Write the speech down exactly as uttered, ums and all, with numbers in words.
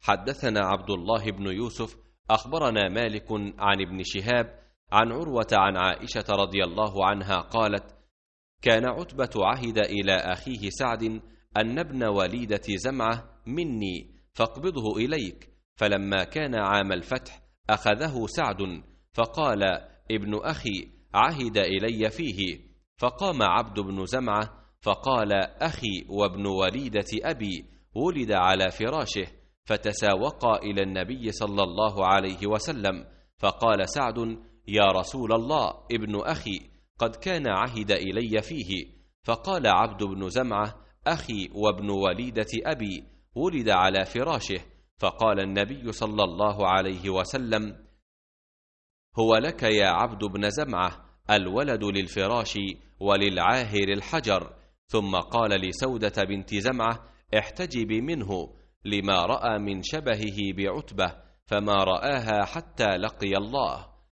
حدثنا عبد الله بن يوسف أخبرنا مالك عن ابن شهاب عن عروة عن عائشة رضي الله عنها قالت: كان عتبة عهد إلى أخيه سعد أن ابن وليدة زمعة مني فاقبضه إليك، فلما كان عام الفتح أخذه سعد فقال: ابن أخي عهد إلي فيه، فقام عبد بن زمعة فقال: أخي وابن وليدة أبي ولد على فراشه، فتساوقا إلى النبي صلى الله عليه وسلم، فقال سعد: يا رسول الله، ابن أخي قد كان عهد إلي فيه. فقال عبد بن زمعة: أخي وابن وليدة أبي ولد على فراشه، فقال النبي صلى الله عليه وسلم: هو لك يا عبد بن زمعة، الولد للفراش وللعاهر الحجر. ثم قال لسودة بنت زمعة: احتجبي منه، لما رأى من شبهه بعتبة، فما رآها حتى لقي الله.